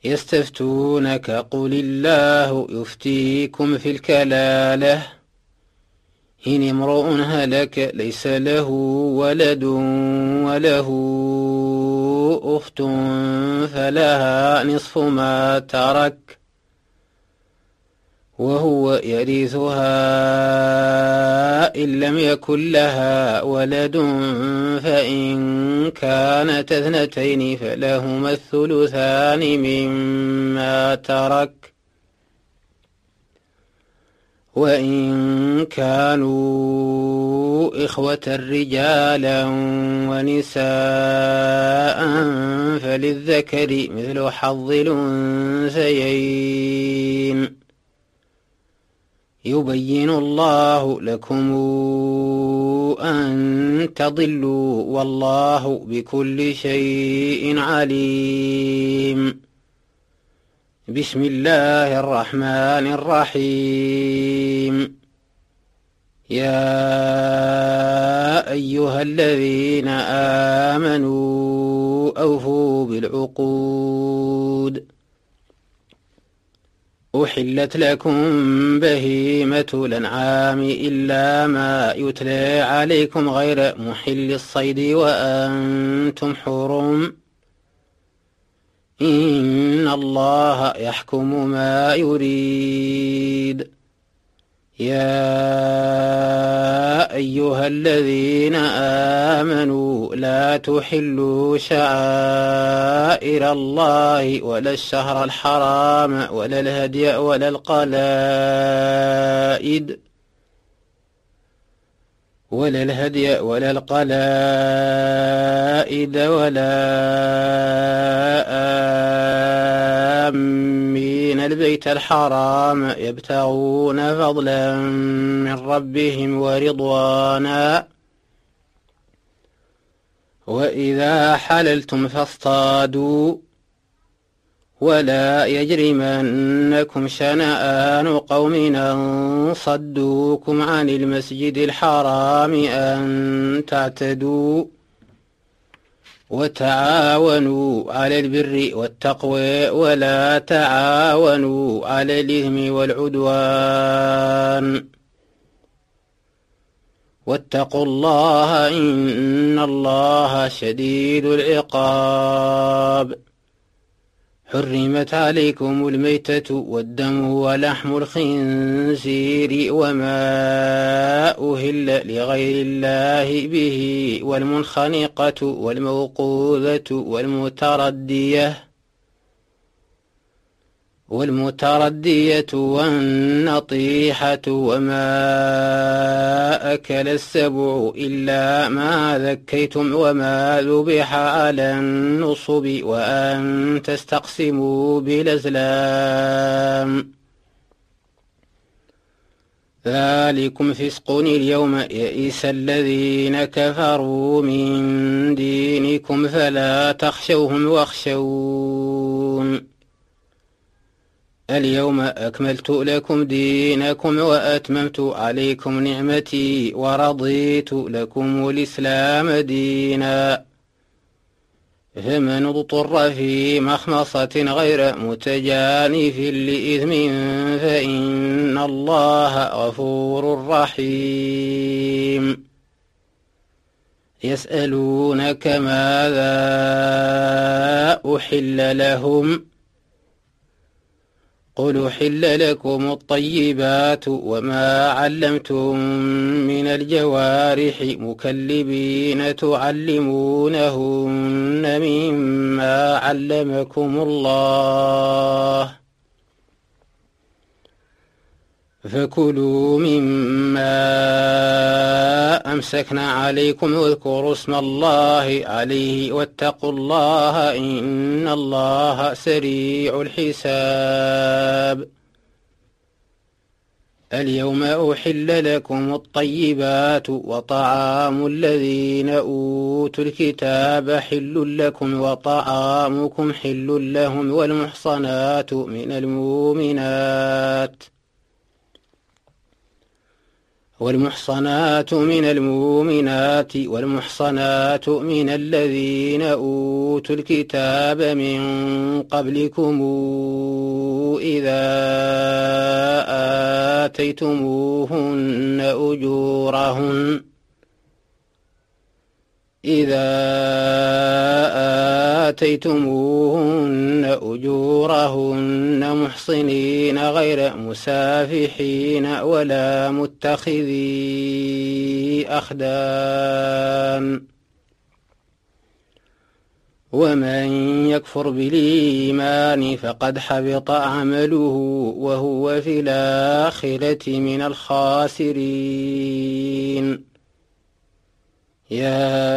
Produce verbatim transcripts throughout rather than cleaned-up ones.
يستفتونك قل الله يفتيكم في الكلالة إن امرؤ هلك ليس له ولد وله أخت فلها نصف ما ترك وهو يرثها إن لم يكن لها ولد فإن كانت اثنتين فلهما الثلثان مما ترك وإن كانوا إخوة رجالا ونساء فللذكر مثل حظ الأنثيين يبين الله لكم أن تضلوا والله بكل شيء عليم. بسم الله الرحمن الرحيم. يا أيها الذين آمنوا أوفوا بالعقود أحلت لكم بهيمة الأنعام إلا ما يتلى عليكم غير محل الصيد وأنتم حرم إن الله يحكم ما يريد. يا أيها الذين آمنوا لا تحلوا شعائر الله ولا الشهر الحرام ولا الهدي ولا القلائد ولا الهدي ولا القلائد ولا آمين البيت الحرام يبتغون فضلا من ربهم ورضوانا وإذا حللتم فاصطادوا ولا يجرمنكم شنآن قوم أن صدوكم عن المسجد الحرام أن تعتدوا وتعاونوا على البر والتقوى ولا تعاونوا على الإثم والعدوان واتقوا الله إن الله شديد العقاب. حرمت عليكم الميتة والدم ولحم الخنزير وما أهل لغير الله به والمنخنقة والموقوذة والمتردية والمتردية والنطيحة وما أكل السبع إلا ما ذكيتم وما ذبح على النصب وأن تستقسموا بالأزلام ذلكم فسق. اليوم يئس الذين كفروا من دينكم فلا تخشوهم واخشون اليوم أكملت لكم دينكم وأتممت عليكم نعمتي ورضيت لكم الإسلام دينا فمن اضطر في مخمصة غير متجانف لإثم فإن الله غفور رحيم. يسألونك ماذا أحل لهم قل أحل لكم الطيبات وما علمتم من الجوارح مكلبين تعلمونهن مما علمكم الله فكلوا مما أمسكنا عليكم واذكروا اسم الله عليه واتقوا الله إن الله سريع الحساب. اليوم أحل لكم الطيبات وطعام الذين أوتوا الكتاب حل لكم وطعامكم حل لهم والمحصنات من المؤمنات والمحصنات من المؤمنات والمحصنات من الذين أوتوا الكتاب من قبلكم إذا آتيتموهن أجورهن إذا آتيتموهن أجورهن محصنين غير مسافحين ولا متخذي أخدان ومن يكفر بالإيمان فقد حبط عمله وهو في الآخرة من الخاسرين. يا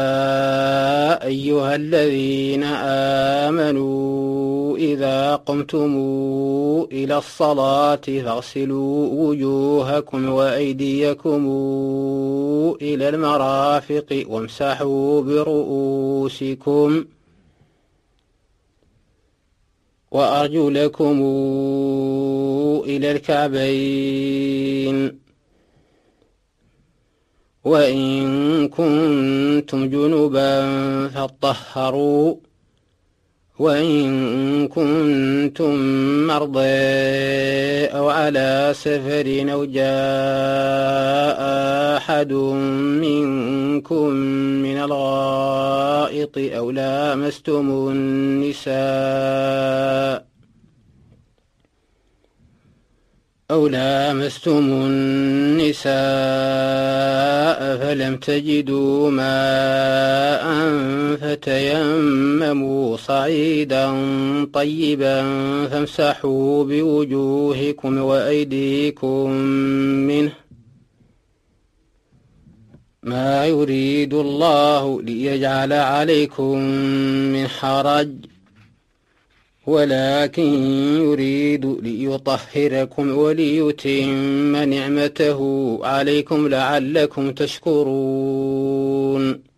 أيها الذين آمنوا إذا قمتم إلى الصلاة فاغسلوا وجوهكم وأيديكم إلى المرافق وامسحوا برؤوسكم وأرجلكم إلى الكعبين وإن كنتم جنبا فاطهروا وإن كنتم مرضى أو على سفر أو جاء أحد منكم من الغائط أو لامستم النساء أو لامستم النساء فلم تجدوا ماء فتيمموا صعيدا طيبا فامسحوا بوجوهكم وأيديكم منه ما يريد الله ليجعل عليكم من حرج ولكن يريد ليطهركم وليتم نعمته عليكم لعلكم تشكرون.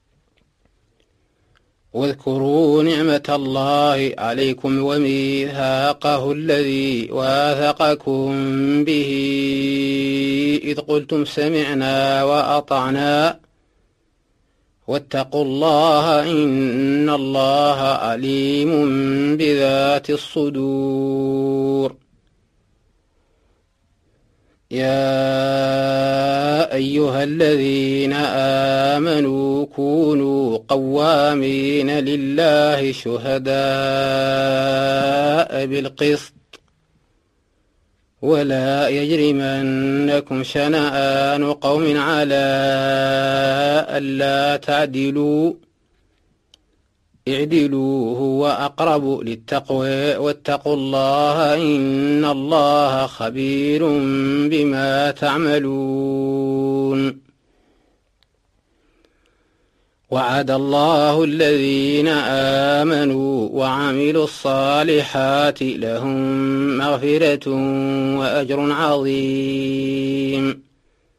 واذكروا نعمة الله عليكم وميثاقه الذي واثقكم به إذ قلتم سمعنا وأطعنا واتقوا الله إن الله عليم بذات الصدور. يا أيها الذين آمنوا كونوا قوامين لله شهداء بالقسط ولا يجرمنكم شنآن قوم على ألا تعدلوا اعدلوا هو أقرب للتقوى واتقوا الله إن الله خبير بما تعملون. وعد الله الذين آمنوا وعملوا الصالحات لهم مغفرة وأجر عظيم.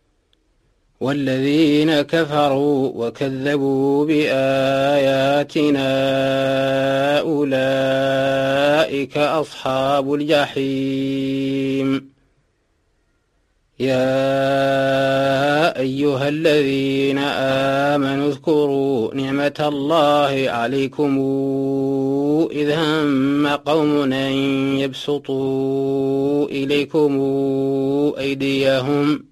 والذين كفروا وكذبوا بآياتنا أولئك أصحاب الجحيم. يا أيها الذين آمنوا اذكروا نعمة الله عليكم إذ هم قوم أن يبسطوا إليكم أيديهم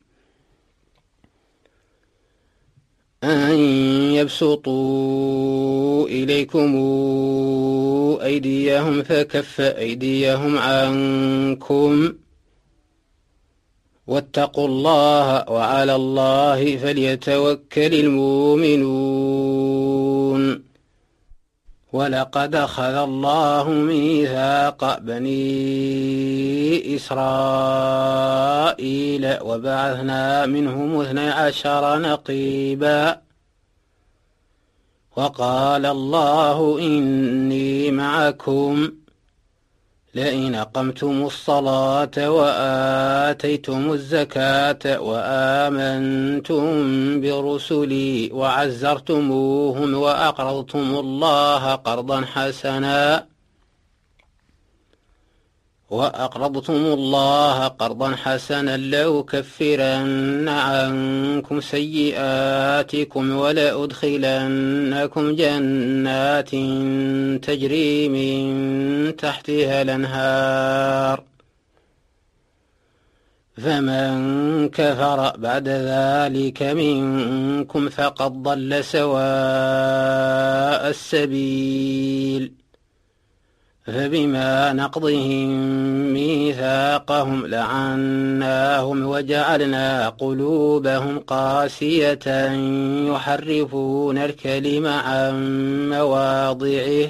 أن يبسطوا إليكم أيديهم فكف أيديهم عنكم واتقوا الله وعلى الله فليتوكل المؤمنون. ولقد أخذ الله ميثاق بني إسرائيل وبعثنا منهم اثني عشر نقيبا وقال الله إني معكم لئن أقمتم الصلاة وآتيتم الزكاة وآمنتم برسلي وعزرتموهم وأقرضتم الله قرضا حسنا وأقرضتم الله قرضا حسنا لأكفرن عنكم سيئاتكم ولأدخلنكم جنات تجري من تحتها الأنهار فمن كفر بعد ذلك منكم فقد ضل سواء السبيل فبما نقضهم ميثاقهم لعناهم وجعلنا قلوبهم قاسية يحرفون الكلم عن مواضعه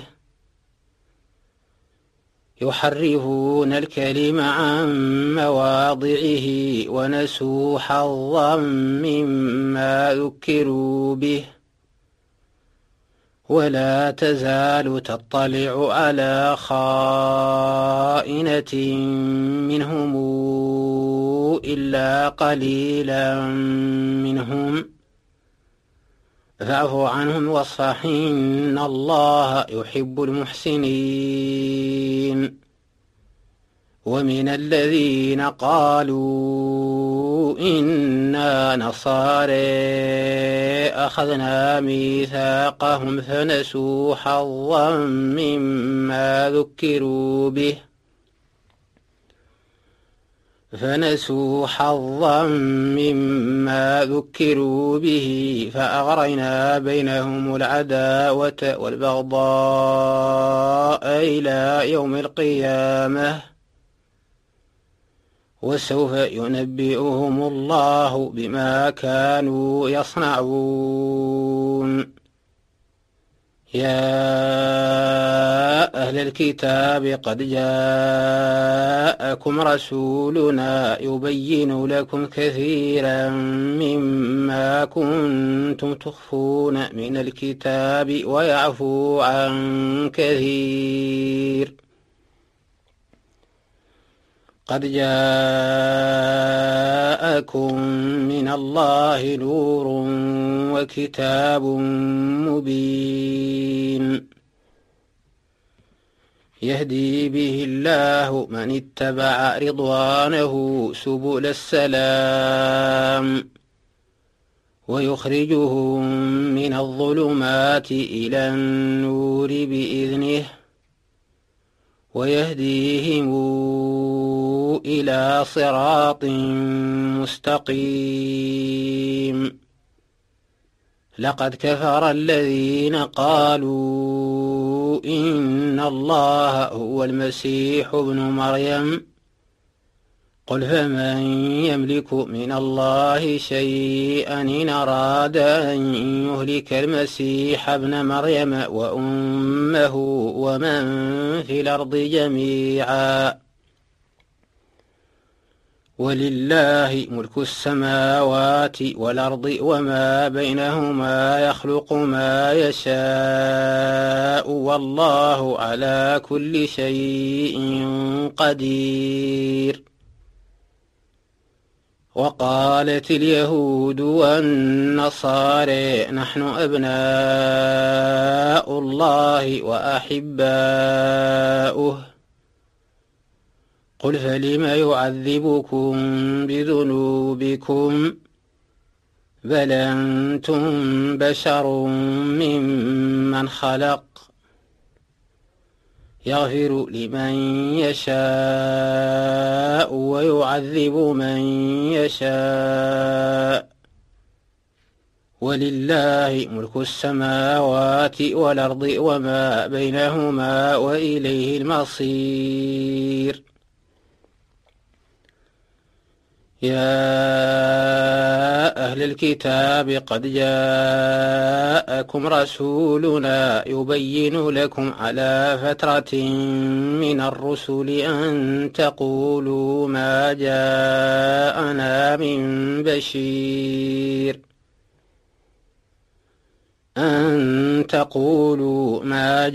يحرفون الكلم عن مواضعه ونسوا حظا مما ذكروا به ولا تزال تطلع على خائنة منهم إلا قليلا منهم فاعف عنهم واصفح إن الله يحب المحسنين ومن الذين قالوا إنا نصارى أخذنا ميثاقهم فنسوا حظا مما ذكروا به فنسوا حظا مما ذكروا به فأغرينا بينهم العداوة والبغضاء إلى يوم القيامة وسوف ينبئهم الله بما كانوا يصنعون يا أهل الكتاب قد جاءكم رسولنا يبين لكم كثيرا مما كنتم تخفون من الكتاب ويعفو عن كثير قد جاءكم من الله نور وكتاب مبين يهدي به الله من اتبع رضوانه سبل السلام ويخرجهم من الظلمات إلى النور بإذنه ويهديهم إلى صراط مستقيم لقد كفر الذين قالوا إن الله هو المسيح ابن مريم قل فمن يملك من الله شيئا إن أراد أن يهلك المسيح ابن مريم وأمه ومن في الأرض جميعا ولله ملك السماوات والأرض وما بينهما يخلق ما يشاء والله على كل شيء قدير وقالت اليهود والنصارى نحن أبناء الله وأحباؤه قل فلم يعذبكم بذنوبكم بل أنتم بشر ممن خلق يغفر لمن يشاء ويعذب من يشاء ولله ملك السماوات والأرض وما بينهما وإليه المصير يا أهل الكتاب قد جاءكم رسولنا يبين لكم على فترة من الرسل أن تقولوا ما جاءنا من بشير أن تقولوا ما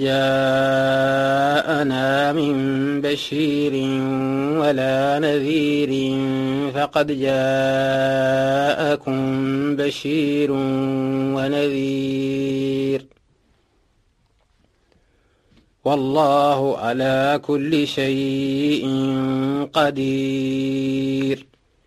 جاءنا من بشير ولا نذير فقد جاءكم بشير ونذير والله على كل شيء قدير.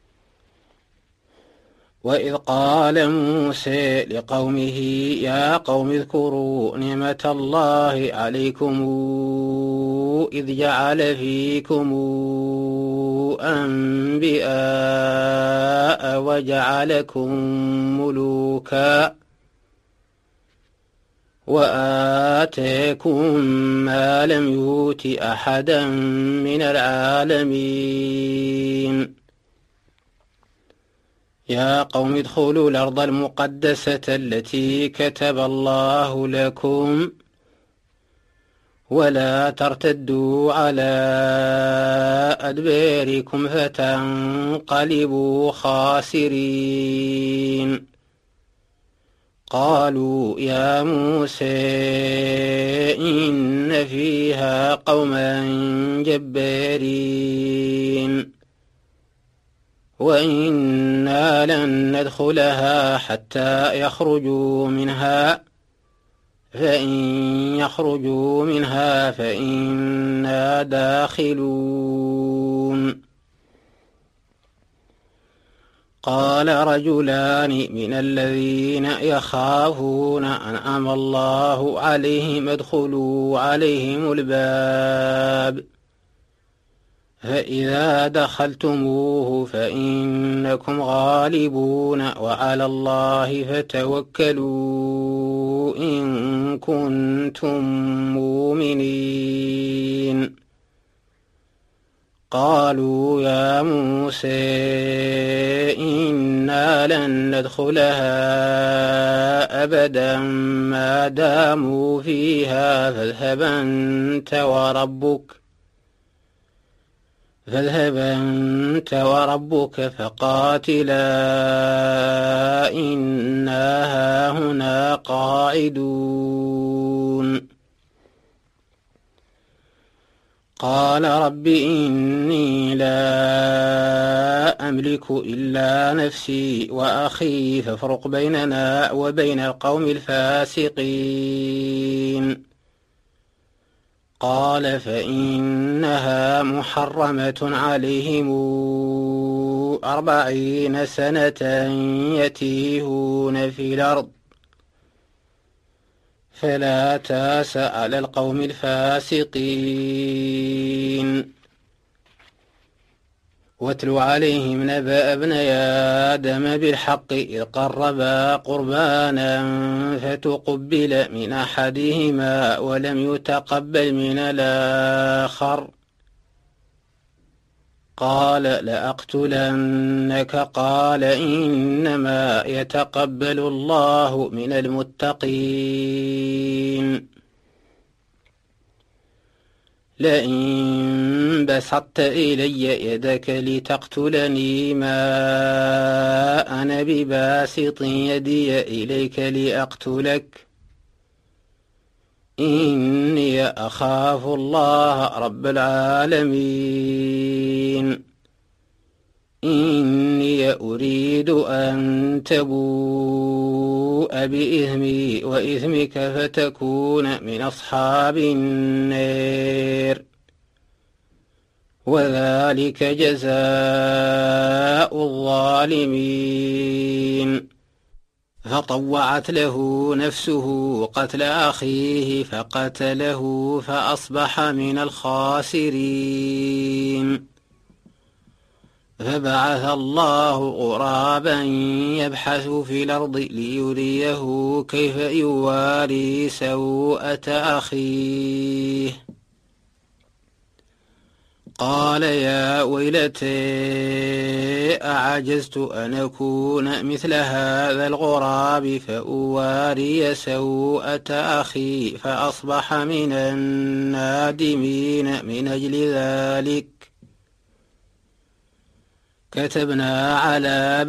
وإذ قال موسى لقومه يا قوم اذكروا نعمة الله عليكم إذ جعل فيكم أنبياء وجعلكم ملوكا وآتاكم ما لم يؤت أحدا من العالمين. يا قوم ادخلوا الأرض المقدسة التي كتب الله لكم ولا ترتدوا على أدباركم فتنقلبوا خاسرين. قالوا يا موسى إن فيها قوما جبارين وإنا لن ندخلها حتى يخرجوا منها فإن يخرجوا منها فإنا داخلون. قال رجلان من الذين يخافون أنعم الله عليهم ادخلوا عليهم الباب فإذا دخلتموه فإنكم غالبون وعلى الله فتوكلوا إن كنتم مؤمنين. قالوا يا موسى إنا لن ندخلها أبدا ما داموا فيها فاذهب أنت وربك فاذهب أنت وربك فقاتلا إنا هاهنا قاعدون. قال رب إني لا أملك إلا نفسي وأخي فافرق بيننا وبين القوم الفاسقين. قال فإنها محرمة عليهم أربعين سنة يتيهون في الأرض فلا تاس على القوم الفاسقين. واتل عليهم نبأ ابني آدم بالحق إذ قربا قربانا فتقبل من أحدهما ولم يتقبل من الآخر قال لأقتلنك قال إنما يتقبل الله من المتقين. لئن بسطت إلي يدك لتقتلني ما أنا بباسط يدي إليك لأقتلك إني أخاف الله رب العالمين. إني أريد أن تبوء بإثمي وإثمك فتكون من أصحاب النار وذلك جزاء الظالمين. فطوعت له نفسه قتل أخيه فقتله فأصبح من الخاسرين. فبعث الله غرابا يبحث في الأرض ليريه كيف يواري سوءة أخيه قال يا ويلتى أعجزت أن أكون مثل هذا الغراب فأواري سوءة أخي فأصبح من النادمين. من أجل ذلك كتبنا على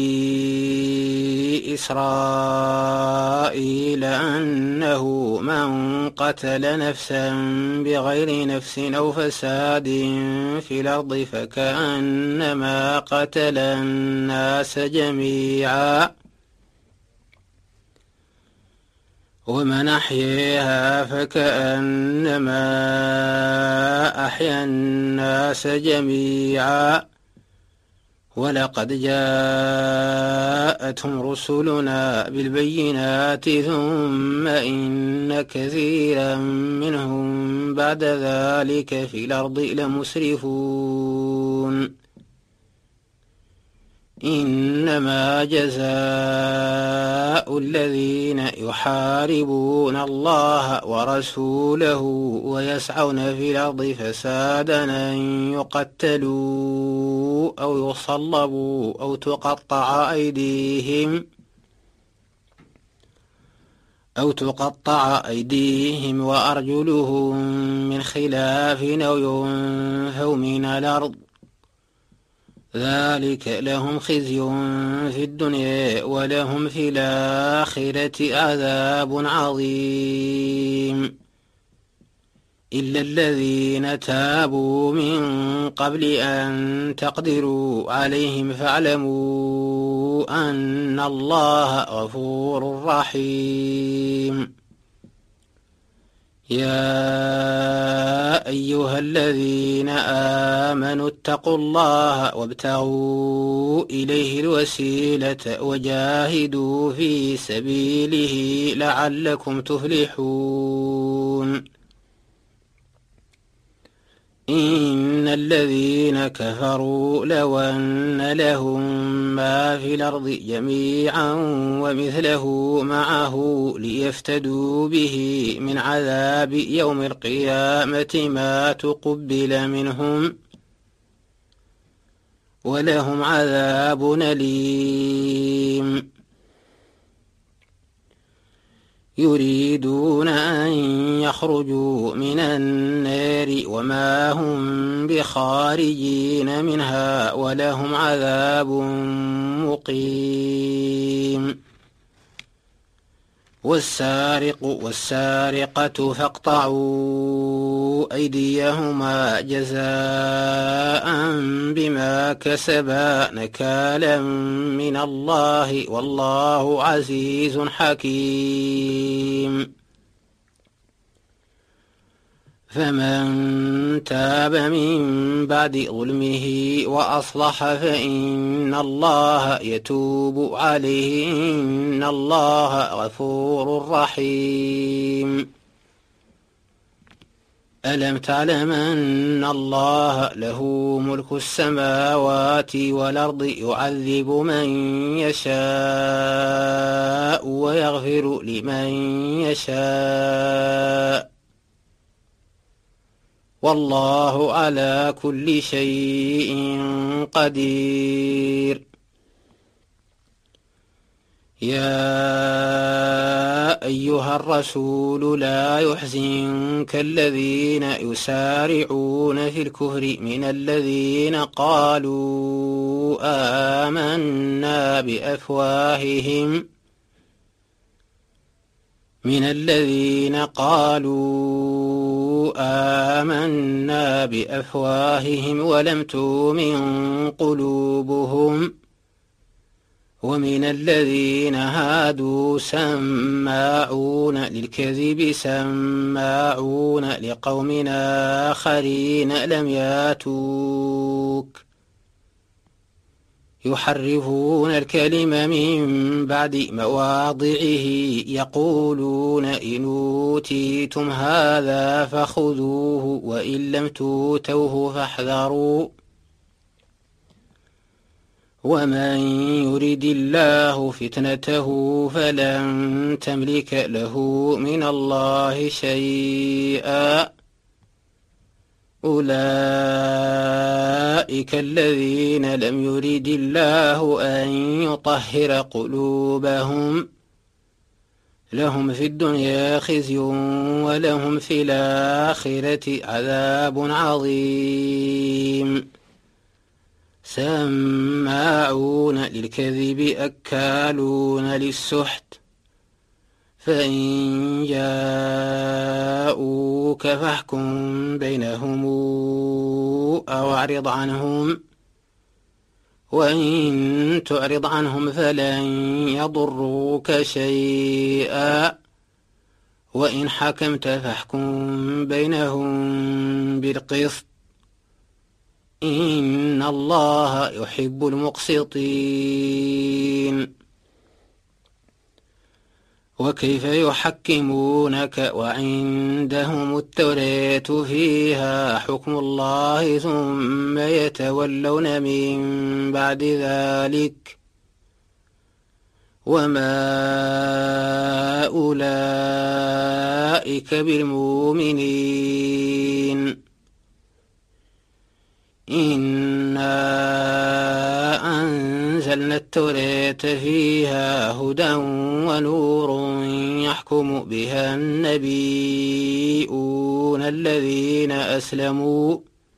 بني إسرائيل أنه من قتل نفسا بغير نفس أو فساد في الأرض فكأنما قتل الناس جميعا ومن أحياها فكأنما أحيا الناس جميعا ولقد جاءتهم رسلنا بالبينات ثم إن كثيرا منهم بعد ذلك في الأرض لمسرفون إنما جزاء الذين يحاربون الله ورسوله ويسعون في الأرض فسادا أن يقتلوا أو يصلبوا أو تقطع أيديهم أو تقطع أيديهم وأرجلهم من خلاف أو ينفوا من الأرض ذلك لهم خزي في الدنيا ولهم في الآخرة عذاب عظيم إلا الذين تابوا من قبل أن تقدروا عليهم فاعلموا أن الله غفور رحيم يا أيها الذين آمنوا اتقوا الله وابتغوا إليه الوسيلة وجاهدوا في سبيله لعلكم تفلحون إن الذين كفروا لو أن لهم ما في الأرض جميعا ومثله معه ليفتدوا به من عذاب يوم القيامة ما تقبل منهم ولهم عذاب أليم يريدون أن يخرجوا من النار وما هم بخارجين منها ولهم عذاب مقيم والسارق والسارقة فاقطعوا أيديهما جزاء بما كسبا نكالا من الله والله عزيز حكيم فمن تاب من بعد ظلمه وأصلح فإن الله يتوب عليه إن الله غفور رحيم ألم تعلم أن الله له ملك السماوات والأرض يعذب من يشاء ويغفر لمن يشاء والله على كل شيء قدير يا أيها الرسول لا يحزنك الذين يسارعون في الكفر من الذين قالوا آمنا بأفواههم من الذين قالوا آمنا بأفواههم ولم تؤمن قلوبهم ومن الذين هادوا سماعون للكذب سماعون لقوم آخرين لم ياتوك يحرفون الكلم من بعد مواضعه يقولون إن أوتيتم هذا فخذوه وإن لم تؤتوه فاحذروا ومن يرد الله فتنته فلن تملك له من الله شيئا أولئك الذين لم يرد الله أن يطهر قلوبهم لهم في الدنيا خزي ولهم في الآخرة عذاب عظيم سماعون للكذب أكالون للسحت فإن جاءوك فاحكم بينهم أو أعرض عنهم وإن تعرض عنهم فلن يضروك شيئا وإن حكمت فاحكم بينهم بالقسط إن الله يحب المقسطين. وكيف يحكمونك وعندهم التوراة فيها حكم الله ثم يتولون من بعد ذلك وما أولئك بالمؤمنين. إنا أنزلنا التوراة فيها هدى ونور يحكم بها النبيون الذين أسلموا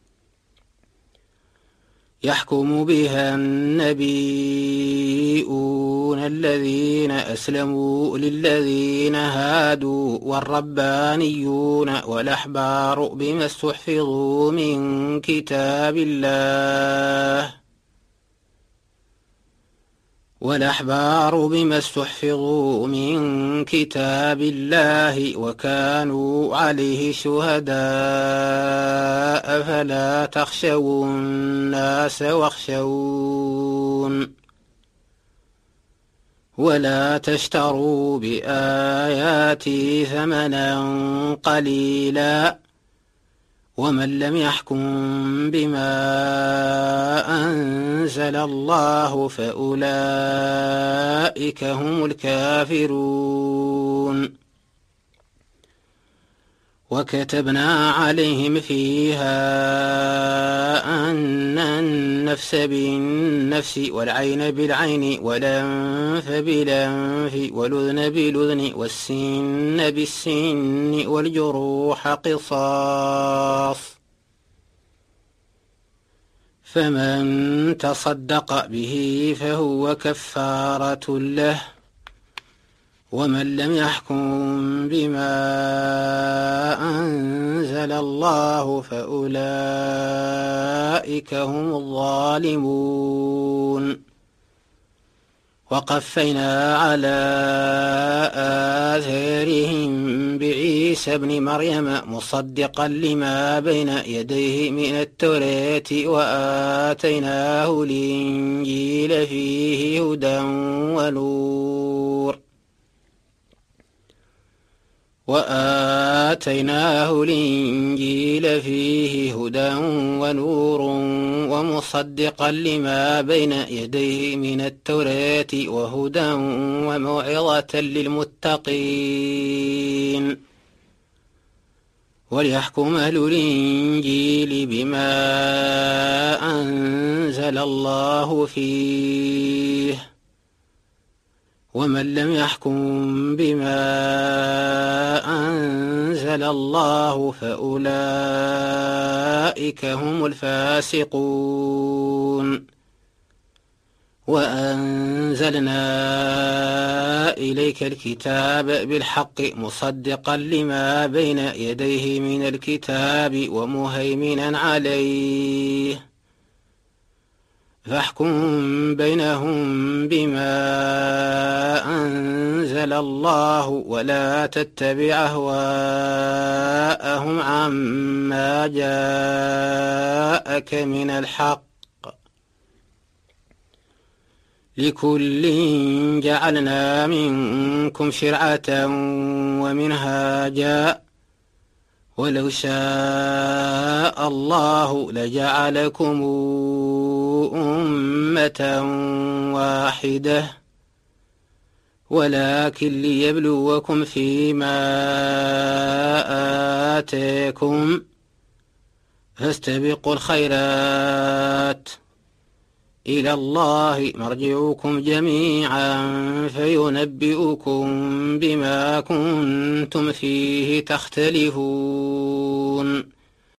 يحكم بها النبيون الذين أسلموا للذين هادوا والربانيون والأحبار بما استحفظوا من كتاب الله والأحبار بما استحفظوا من كتاب الله وكانوا عليه شهداء فلا تخشوا الناس واخشون ولا تشتروا بآياتي ثمنا قليلا ومن لم يحكم بما أنزل الله فأولئك هم الكافرون. وكتبنا عليهم فيها أن النفس بالنفس والعين بالعين والأنف بالأنف والأذن بالأذن والسن بالسن والجروح قصاص فمن تصدق به فهو كفارة له ومن لم يحكم بما أنزل الله فأولئك هم الظالمون. وقفينا على آثارهم بعيسى ابن مريم مصدقا لما بين يديه من التوراة وآتيناه الإنجيل فيه هدى ونور وآتيناه الإنجيل فيه هدى ونور ومصدقا لما بين يديه من التوراة وهدى وموعظة للمتقين وليحكم أهل الإنجيل بما أنزل الله فيه ومن لم يحكم بما أنزل الله فأولئك هم الفاسقون. وأنزلنا إليك الكتاب بالحق مصدقا لما بين يديه من الكتاب ومهيمنا عليه فاحكم بينهم بما أنزل الله ولا تتبع أهواءهم عما جاءك من الحق لكل جعلنا منكم شرعة ومنهاجا ولو شاء الله لجعلكم أمة واحدة ولكن ليبلوكم فيما آتاكم فاستبقوا الخيرات إلى الله مرجعكم جميعا فينبئكم بما كنتم فيه تختلفون.